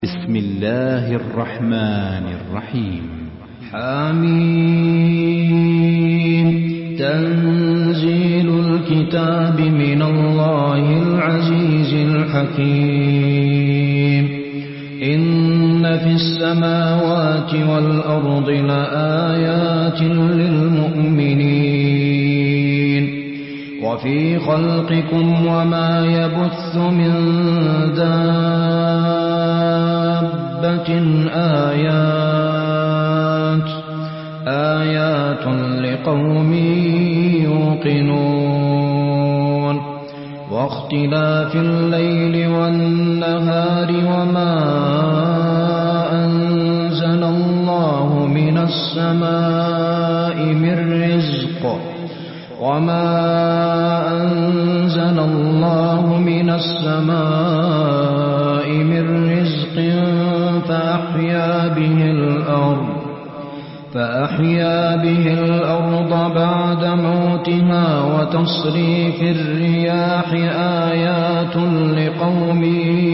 بسم الله الرحمن الرحيم. حميم. تنزيل الكتاب من الله العزيز الحكيم. إن في السماوات والأرض لآيات للمؤمنين وفي خلقكم وما يبث من دابة آيات لقوم يوقنون. واختلاف الليل والنهار وما أنزل الله من السماء من رزق فأحيا به الأرض بعد موتها وتصريف الرياح آيات لقوم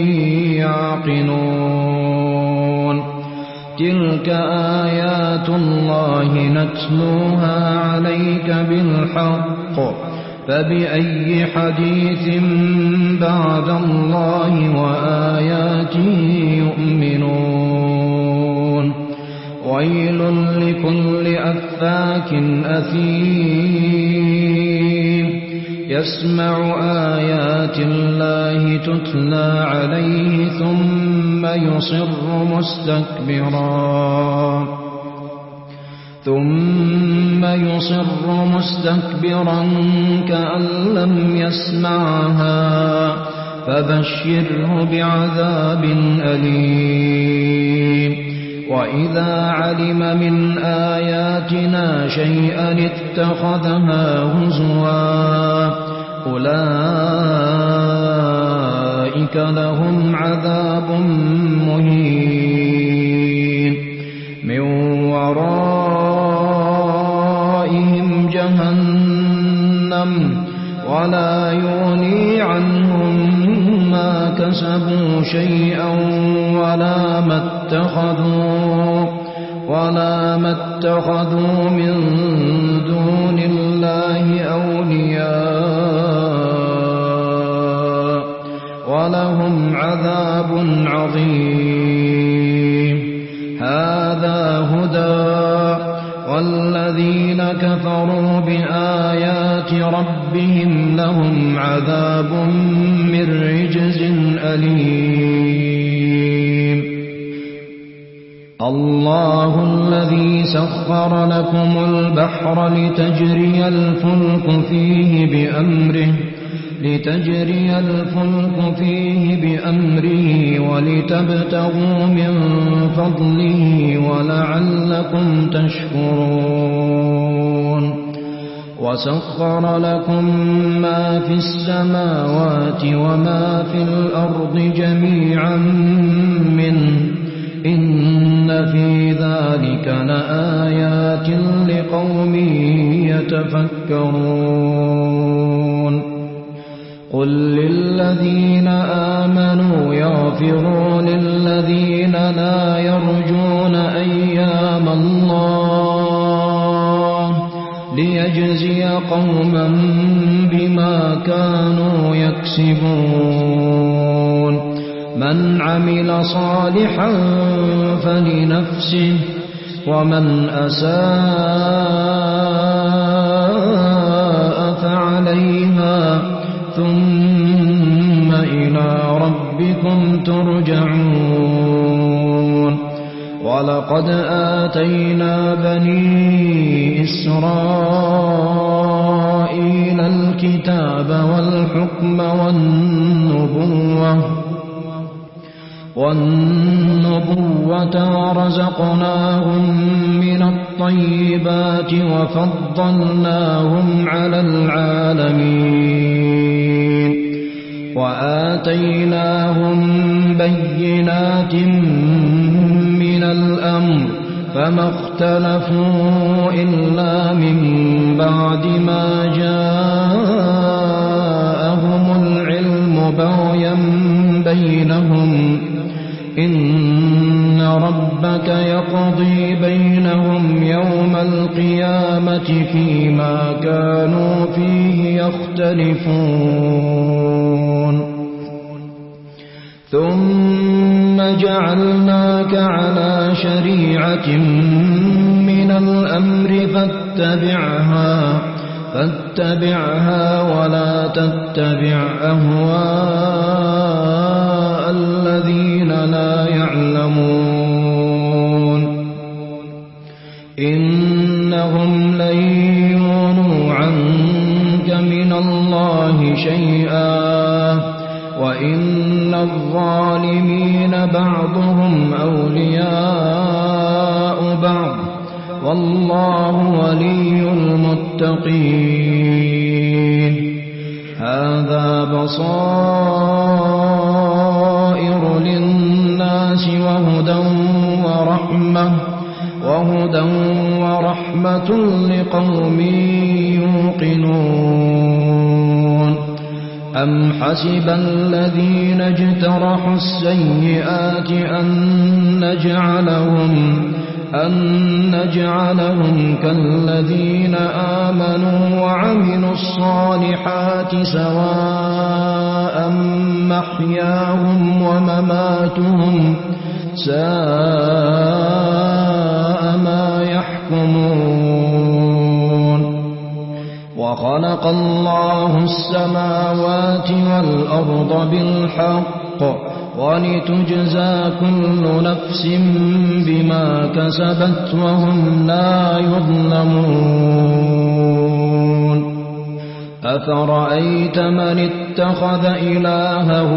يعقلون. تلك آيات الله نتلوها عليك بالحق فبأي حديث بعد الله وآياته يؤمنون. ويل لكل أفاك أثيم يسمع آيات الله تتلى عليه ثم يصر مستكبرا كأن لم يسمعها فبشره بعذاب أليم. وإذا علم من آياتنا شيئا اتخذها هزوا أولئك لهم عذاب مهين. من ورائهم جهنم ولا يغني عنهم ما كسبوا شيئا ولا ما اتخذوا من دون الله أولياء ولهم عذاب عظيم. هذا هدى والذين كفروا بآيات ربهم لهم عذاب من رجز أليم. الله الذي سخر لكم البحر لتجري الفلك فيه بأمره ولتبتغوا من فضله ولعلكم تشكرون. وسخر لكم ما في السماوات وما في الأرض جميعا منه إن في ذلك لآيات لقوم يتفكرون. قل للذين آمنوا يغفروا للذين لا يرجون أيام الله ليجزي قوما بما كانوا يكسبون. من عمل صالحا فلنفسه ومن أساء فعليها ثم إلى ربكم ترجعون. ولقد آتينا بني إسرائيل الكتاب والحكم والنبوة ورزقناهم من الطيبات وفضلناهم على العالمين. وآتيناهم بينات من الأمر فما اختلفوا إلا من بعد ما جاءهم العلم بغيا بينهم إن ربك يقضي بينهم يوم القيامة فيما كانوا فيه يختلفون ثم جعلناك على شريعة من الأمر فاتبعها ولا تتبع أهواء الذين لا يعلمون إنهم لن يغنوا عنك من الله شيئا وإن الظالمين بعضهم أولياء بعض والله ولي المتقين هذا بصائر للناس وهدى ورحمة لقوم يوقنون أم حسب الذين اجترحوا السيئات أن نجعلهم كالذين آمنوا وعملوا الصالحات سواء محياهم ومماتهم ساء ما يحكمون وخلق الله السماوات والأرض بالحق ولتجزى كل نفس بما كسبت وهم لا يظلمون أفرأيت من اتخذ إلهه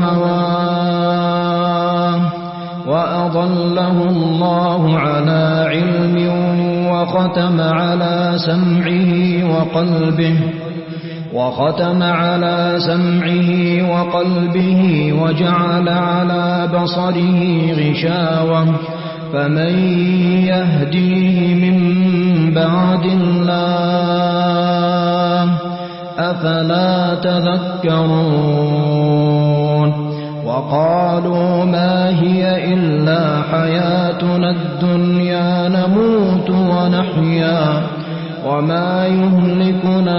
هواه وأضله الله على علم وختم على سمعه وقلبه وجعل على بصره غشاوة فمن يهديه من بعد الله أفلا تذكرون وقالوا ما هي إلا حياتنا الدنيا نموت ونحيا وما يهلكنا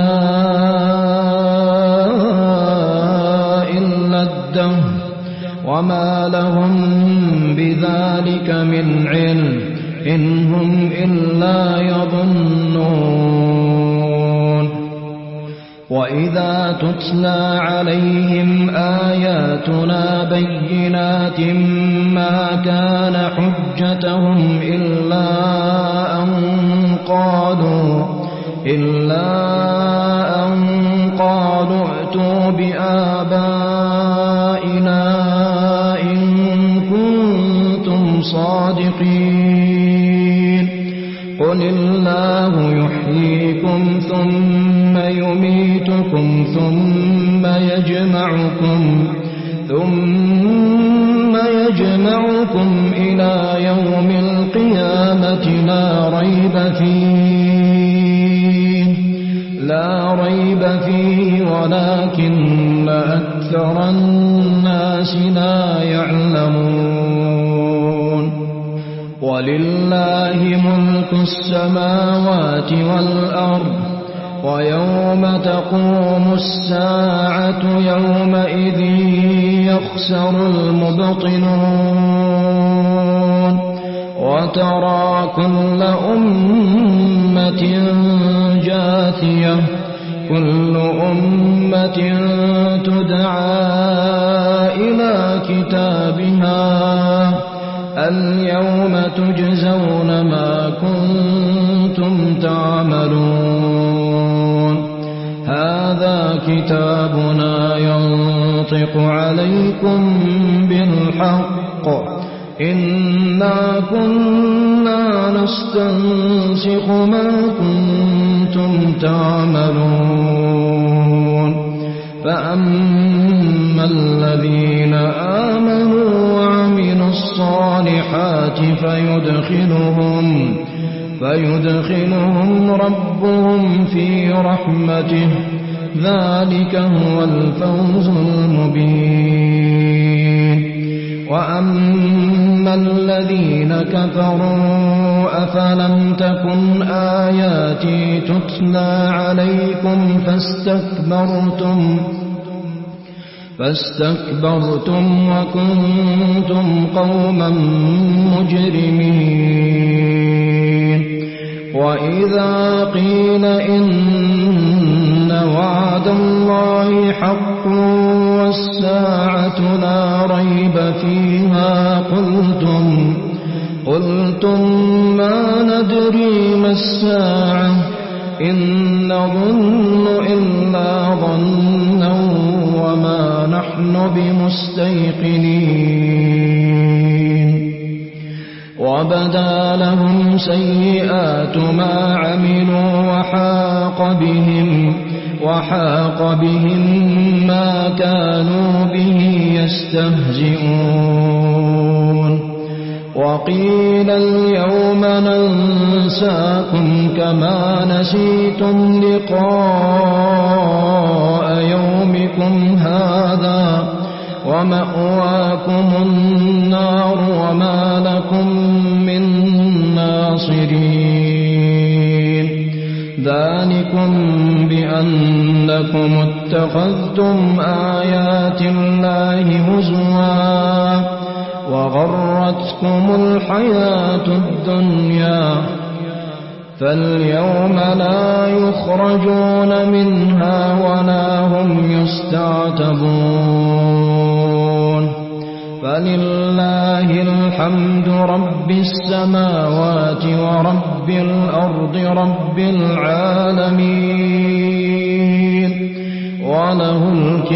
إلا الدهر وما لهم بذلك من علم إن هم إلا يظنون وإذا تتلى عليهم آياتنا بينات ما كان حجتهم إلا أن قالوا ائتوا بآبائنا إن كنتم صادقين قل الله يحييكم ثم يميتكم ثم يجمعكم إلى يوم القيامة لا ريب فيه ولكن أكثر الناس لا يعلمون ولله ملك السماوات والأرض ويوم تقوم الساعة يومئذ يخسر المبطلون وترى كل أمة جاثية كل أمة تدعى إلى كتابها اليوم تجزون ما كنتم تعملون هذا كتابنا ينطق عليكم بالحق إنا كنا نستنسخ ما كنتم تعملون فأما الذين آمنوا وعملوا الصالحات فيدخلهم ربهم في رحمته ذلك هو الفوز المبين وأما الذين كفروا أفلم تكن آياتي تتلى عليكم فاستكبرتم وكنتم قوما مجرمين وإذا قيل إن وعد الله حق والساعة لا ريب فيها قلتم ما ندري ما الساعة إن نظن إلا ظنا وما نحن بمستيقنين وبدا لهم سيئات ما عملوا وحاق بهم ما كانوا به يستهزئون وقيل اليوم ننساكم كما نسيتم لقاء يومكم هذا ومأواكم النار وما لكم من ناصرين ذلكم بأنكم اتخذتم آيات الله هزوا وغرتكم الحياة الدنيا فاليوم لا يخرجون منها ولا هم يستعتبون فلله الحمد رب السماوات ورب الأرض رب العالمين وله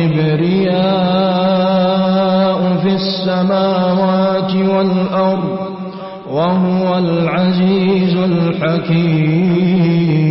الكبرياء في السماوات والأرض وهو العزيز الحكيم